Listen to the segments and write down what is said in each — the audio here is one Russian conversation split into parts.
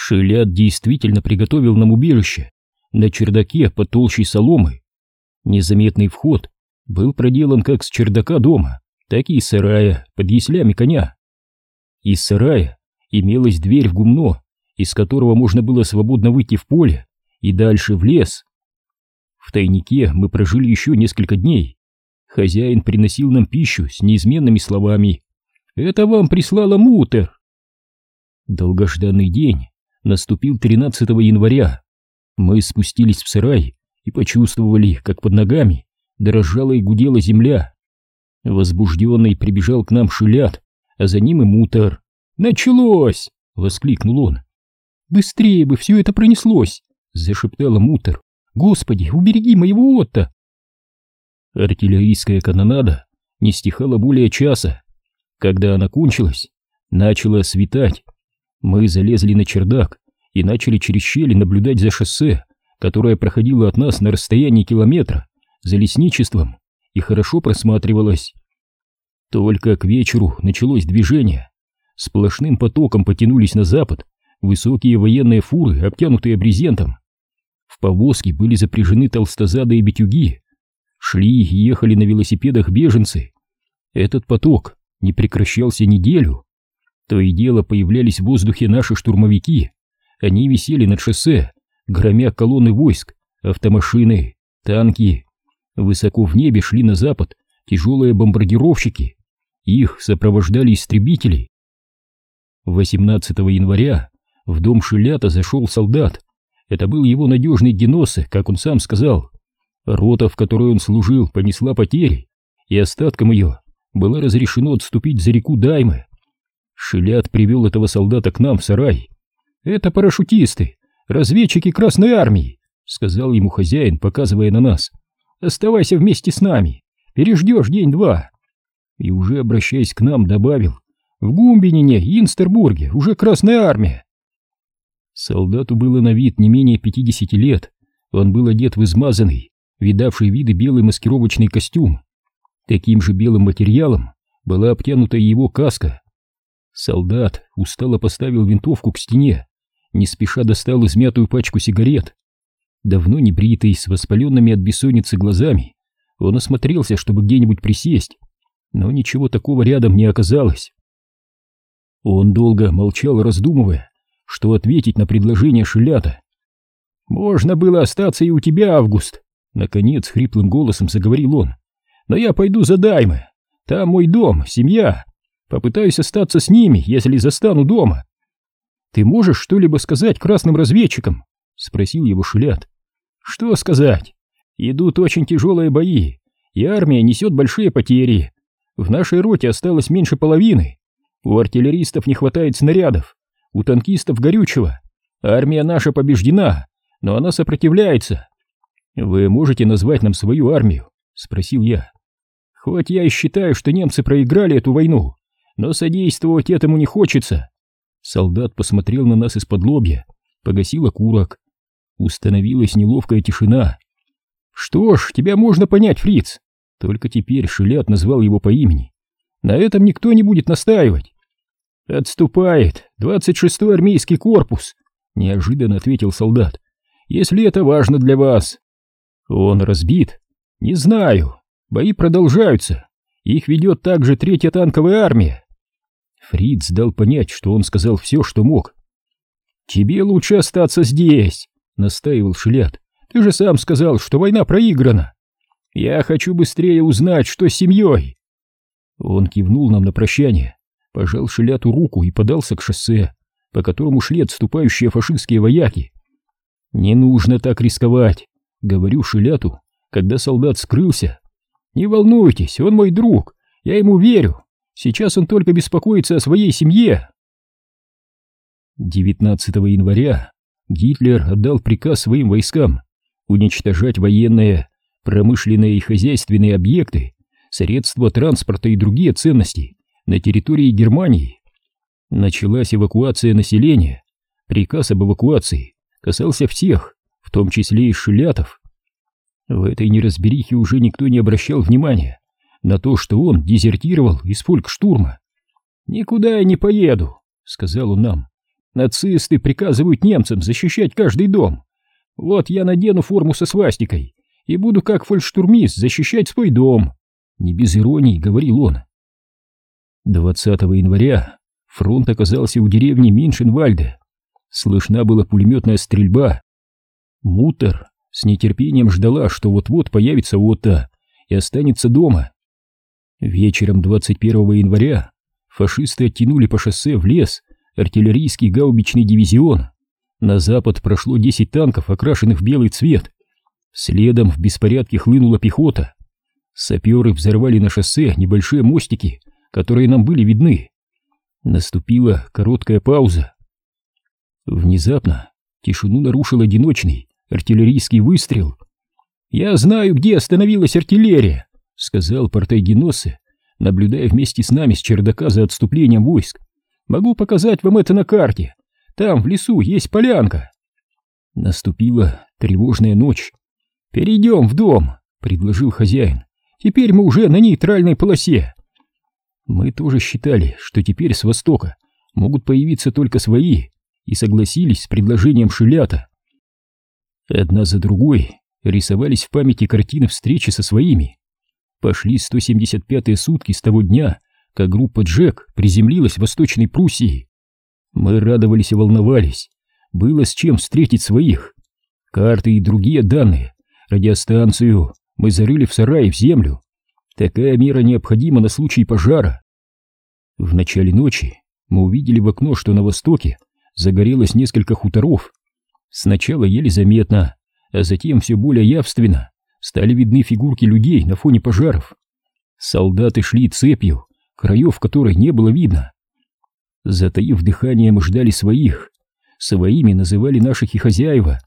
Шилят действительно приготовил нам убежище на чердаке под толщей соломы. Незаметный вход был проделан как с чердака дома, так и из сарая под яслями коня. Из сарая имелась дверь в гумно, из которого можно было свободно выйти в поле и дальше в лес. В тайнике мы прожили еще несколько дней. Хозяин приносил нам пищу с неизменными словами: «Это вам прислала Мутер». Долгожданный день наступил 13 января. Мы спустились в сарай и почувствовали, как под ногами дрожала и гудела земля. Возбужденный прибежал к нам Шилят, а за ним и Мутер. «Началось!» — воскликнул он. «Быстрее бы все это пронеслось!» — зашептала Мутер. «Господи, убереги моего Отто!» Артиллерийская канонада не стихала более часа. Когда она кончилась, начало светать. Мы залезли на чердак и начали через щели наблюдать за шоссе, которое проходило от нас на расстоянии километра, за лесничеством, и хорошо просматривалось. Только к вечеру началось движение. Сплошным потоком потянулись на запад высокие военные фуры, обтянутые брезентом. В повозки были запряжены толстозадые битюги. Шли и ехали на велосипедах беженцы. Этот поток не прекращался неделю. То и дело появлялись в воздухе наши штурмовики. Они висели над шоссе, громя колонны войск, автомашины, танки. Высоко в небе шли на запад тяжелые бомбардировщики. Их сопровождали истребители. 18 января в дом Шилята зашел солдат. Это был его надежный Геносе, как он сам сказал. Рота, в которой он служил, понесла потери, и остаткам ее было разрешено отступить за реку Даймы. Шилят привел этого солдата к нам в сарай. «Это парашютисты, разведчики Красной Армии», — сказал ему хозяин, показывая на нас. «Оставайся вместе с нами, переждешь день-два». И уже обращаясь к нам, добавил: «В Гумбинине и Инстербурге уже Красная Армия». Солдату было на вид не менее 50 лет. Он был одет в измазанный, видавший виды белый маскировочный костюм. Таким же белым материалом была обтянута его каска. Солдат устало поставил винтовку к стене, не спеша достал измятую пачку сигарет. Давно не бритый, с воспаленными от бессонницы глазами, он осмотрелся, чтобы где-нибудь присесть, но ничего такого рядом не оказалось. Он долго молчал, раздумывая, что ответить на предложение Шилята. «Можно было остаться и у тебя, Август», — наконец хриплым голосом заговорил он. «Но я пойду за Даймы. Там мой дом, семья. Попытаюсь остаться с ними, если застану дома». «Ты можешь что-либо сказать красным разведчикам?» — спросил его Шилят. «Что сказать? Идут очень тяжелые бои, и армия несет большие потери. В нашей роте осталось меньше половины. У артиллеристов не хватает снарядов, у танкистов горючего. Армия наша побеждена, но она сопротивляется». «Вы можете назвать нам свою армию?» — спросил я. «Хоть я и считаю, что немцы проиграли эту войну, но содействовать этому не хочется». Солдат посмотрел на нас из-под лобья, погасил окурок. Установилась неловкая тишина. «Что ж, тебя можно понять, фриц». Только теперь Шилят назвал его по имени. «На этом никто не будет настаивать». «Отступает 26-й армейский корпус», — неожиданно ответил солдат. «Если это важно для вас». «Он разбит?» «Не знаю. Бои продолжаются. Их ведет также 3-я танковая армия». Фриц дал понять, что он сказал все, что мог. «Тебе лучше остаться здесь», — настаивал Шилят. «Ты же сам сказал, что война проиграна. Я хочу быстрее узнать, что с семьей». Он кивнул нам на прощание, пожал Шиляту руку и подался к шоссе, по которому шли отступающие фашистские вояки. «Не нужно так рисковать», — говорю Шиляту, когда солдат скрылся. «Не волнуйтесь, он мой друг, я ему верю. Сейчас он только беспокоится о своей семье». 19 января Гитлер отдал приказ своим войскам уничтожать военные, промышленные и хозяйственные объекты, средства транспорта и другие ценности на территории Германии. Началась эвакуация населения. Приказ об эвакуации касался всех, в том числе и Шилятов. В этой неразберихе уже никто не обращал внимания на то, что он дезертировал из фолькштурма. «Никуда я не поеду», — сказал он нам. Нацисты приказывают немцам защищать каждый дом. Вот я надену форму со свастикой и буду как фольксштурмист защищать свой дом. Не без иронии говорил он. 20 января фронт оказался у деревни Миншенвальде. Слышна была пулеметная стрельба. Муттер с нетерпением ждала, что вот-вот появится Отто и останется дома. Вечером 21 января фашисты оттянули по шоссе в лес артиллерийский гаубичный дивизион. На запад прошло 10 танков, окрашенных в белый цвет. Следом в беспорядке хлынула пехота. Саперы взорвали на шоссе небольшие мостики, которые нам были видны. Наступила короткая пауза. Внезапно тишину нарушил одиночный артиллерийский выстрел. «Я знаю, где остановилась артиллерия», — сказал Портайгеносе, наблюдая вместе с нами с чердака за отступлением войск. «Могу показать вам это на карте. Там в лесу есть полянка». Наступила тревожная ночь. «Перейдем в дом», — предложил хозяин. «Теперь мы уже на нейтральной полосе». Мы тоже считали, что теперь с востока могут появиться только свои, и согласились с предложением Шилята. Одна за другой рисовались в памяти картины встречи со своими. Пошли 175-е сутки с того дня, как группа Джек приземлилась в Восточной Пруссии. Мы радовались и волновались. Было с чем встретить своих. Карты и другие данные, радиостанцию мы зарыли в сарае в землю. Такая мера необходима на случай пожара. В начале ночи мы увидели в окно, что на востоке загорелось несколько хуторов. Сначала еле заметно, а затем все более явственно стали видны фигурки людей на фоне пожаров. Солдаты шли цепью, краев которой не было видно. Затаив дыхание, мы ждали своих. Своими называли наших и хозяева.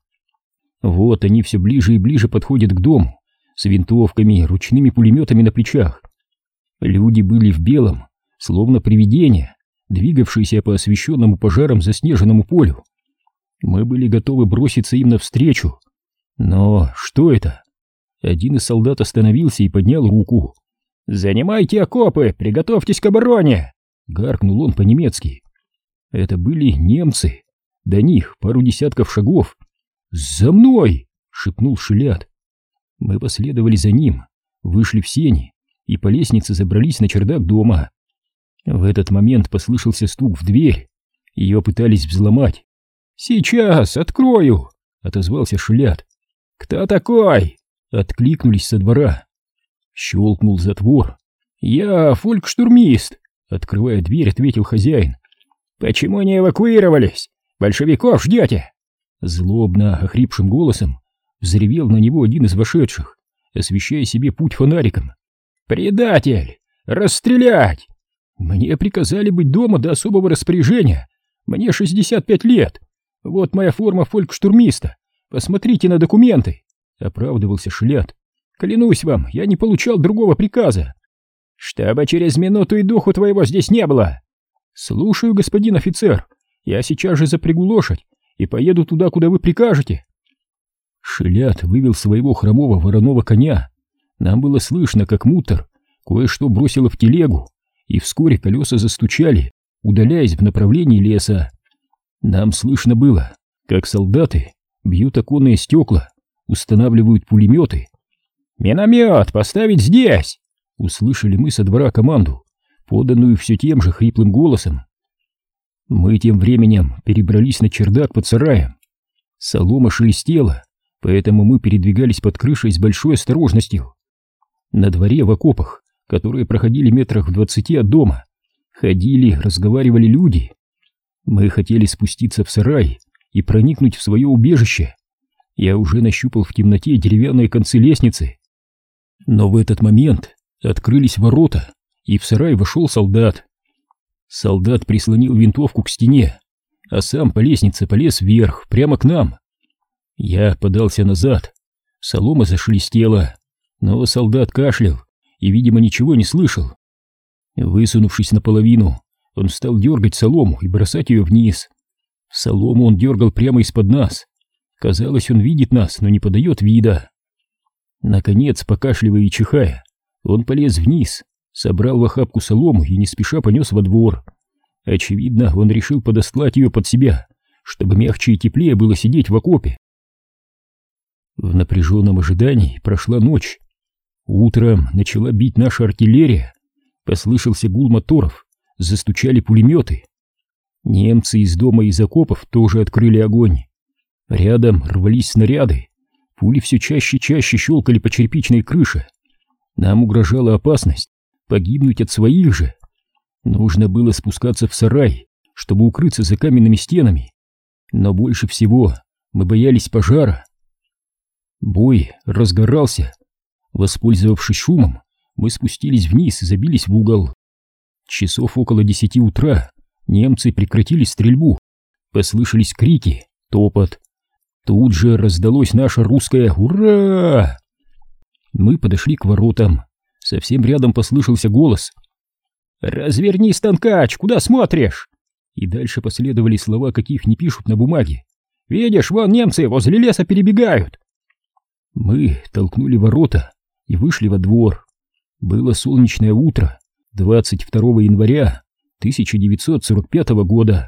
Вот они все ближе и ближе подходят к дому, с винтовками, ручными пулеметами на плечах. Люди были в белом, словно привидения, двигавшиеся по освещенному пожаром заснеженному полю. Мы были готовы броситься им навстречу. Но что это? Один из солдат остановился и поднял руку. «Занимайте окопы, приготовьтесь к обороне!» — гаркнул он по-немецки. Это были немцы. До них пару десятков шагов. «За мной!» — шепнул Шилят. Мы последовали за ним, вышли в сени и по лестнице забрались на чердак дома. В этот момент послышался стук в дверь. Ее пытались взломать. «Сейчас открою!» — отозвался Шилят. «Кто такой?» — откликнулись со двора. Щелкнул затвор. «Я фольксштурмист!» — открывая дверь, ответил хозяин. «Почему не эвакуировались? Большевиков ждете?» Злобно, охрипшим голосом взревел на него один из вошедших, освещая себе путь фонариком. «Предатель! Расстрелять! Мне приказали быть дома до особого распоряжения. Мне 65 лет. Вот моя форма фольксштурмиста. Посмотрите на документы!» — оправдывался Шилят. «Клянусь вам, я не получал другого приказа. Чтобы через минуту и духу твоего здесь не было!» «Слушаю, господин офицер. Я сейчас же запрягу лошадь и поеду туда, куда вы прикажете». Шилят вывел своего хромого вороного коня. Нам было слышно, как Муттер кое-что бросило в телегу, и вскоре колеса застучали, удаляясь в направлении леса. Нам слышно было, как солдаты бьют оконные стекла, устанавливают пулеметы. «Миномет поставить здесь!» — услышали мы со двора команду, поданную все тем же хриплым голосом. Мы тем временем перебрались на чердак под сараем. Солома шелестела, поэтому мы передвигались под крышей с большой осторожностью. На дворе в окопах, которые проходили метрах в 20 от дома, ходили, разговаривали люди. Мы хотели спуститься в сарай и проникнуть в свое убежище. Я уже нащупал в темноте деревянные концы лестницы. Но в этот момент открылись ворота, и в сарай вошел солдат. Солдат прислонил винтовку к стене, а сам по лестнице полез вверх, прямо к нам. Я подался назад, солома зашелестела, но солдат кашлял и, видимо, ничего не слышал. Высунувшись наполовину, он стал дергать солому и бросать ее вниз. Солому он дергал прямо из-под нас. Казалось, он видит нас, но не подает вида. Наконец, покашливая и чихая, он полез вниз, собрал в охапку солому и не спеша понес во двор. Очевидно, он решил подостлать ее под себя, чтобы мягче и теплее было сидеть в окопе. В напряженном ожидании прошла ночь. Утром начала бить наша артиллерия, послышался гул моторов, застучали пулеметы. Немцы из дома и из окопов тоже открыли огонь. Рядом рвались снаряды, пули все чаще и чаще щелкали по черепичной крыше. Нам угрожала опасность погибнуть от своих же. Нужно было спускаться в сарай, чтобы укрыться за каменными стенами. Но больше всего мы боялись пожара. Бой разгорался. Воспользовавшись шумом, мы спустились вниз и забились в угол. Часов около 10 утра немцы прекратили стрельбу. Послышались крики, топот. Тут же раздалось наше русское «Ура!». Мы подошли к воротам. Совсем рядом послышался голос: «Развернись, танкач, куда смотришь?» И дальше последовали слова, каких не пишут на бумаге. «Видишь, вон немцы возле леса перебегают!» Мы толкнули ворота и вышли во двор. Было солнечное утро 22 января 1945 года.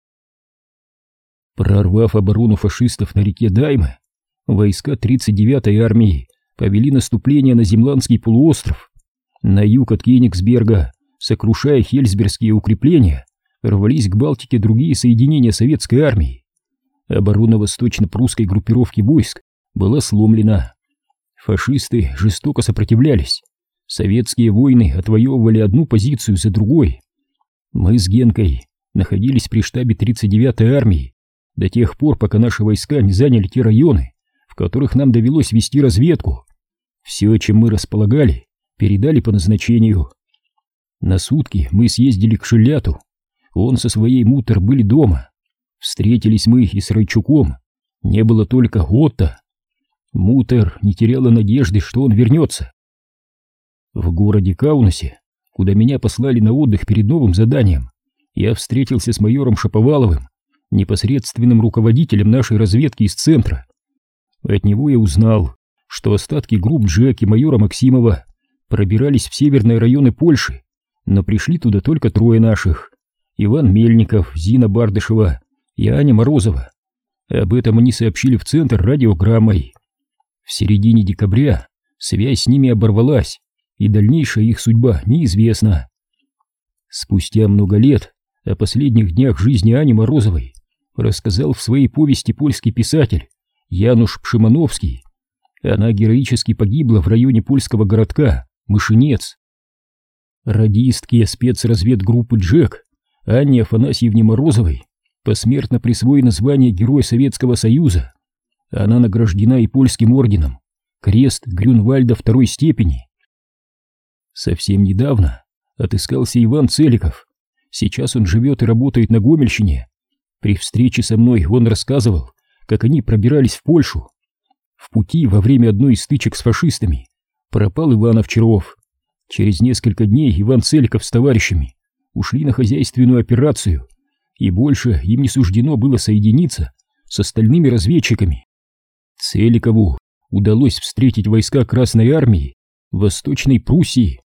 Прорвав оборону фашистов на реке Дайме, войска 39-й армии повели наступление на Земландский полуостров. На юг от Кенигсберга, сокрушая хельсбергские укрепления, рвались к Балтике другие соединения советской армии. Оборона восточно-прусской группировки войск была сломлена. Фашисты жестоко сопротивлялись. Советские воины отвоевывали одну позицию за другой. Мы с Генкой находились при штабе 39-й армии до тех пор, пока наши войска не заняли те районы, в которых нам довелось вести разведку. Все, чем мы располагали, передали по назначению. На сутки мы съездили к Шиляту. Он со своей Мутер были дома. Встретились мы и с Райчуком. Не было только Отто. Мутер не теряла надежды, что он вернется. В городе Каунасе, куда меня послали на отдых перед новым заданием, я встретился с майором Шаповаловым, непосредственным руководителем нашей разведки из центра. От него я узнал, что остатки групп Джек и майора Максимова пробирались в северные районы Польши, но пришли туда только трое наших: Иван Мельников, Зина Бардышева и Аня Морозова. Об этом они сообщили в центр радиограммой. В середине декабря связь с ними оборвалась, и дальнейшая их судьба неизвестна. Спустя много лет о последних днях жизни Ани Морозовой рассказал в своей повести польский писатель Януш Пшимановский. Она героически погибла в районе польского городка Мышинец. Радистке спецразведгруппы Джек Анне Афанасьевне Морозовой посмертно присвоено звание Героя Советского Союза. Она награждена и польским орденом Крест Грюнвальда второй степени. Совсем недавно отыскался Иван Целиков. Сейчас он живет и работает на Гомельщине. При встрече со мной он рассказывал, как они пробирались в Польшу. В пути во время одной из стычек с фашистами пропал Иван Овчаров. Через несколько дней Иван Целиков с товарищами ушли на хозяйственную операцию, и больше им не суждено было соединиться с остальными разведчиками. Целикову удалось встретить войска Красной армии в Восточной Пруссии.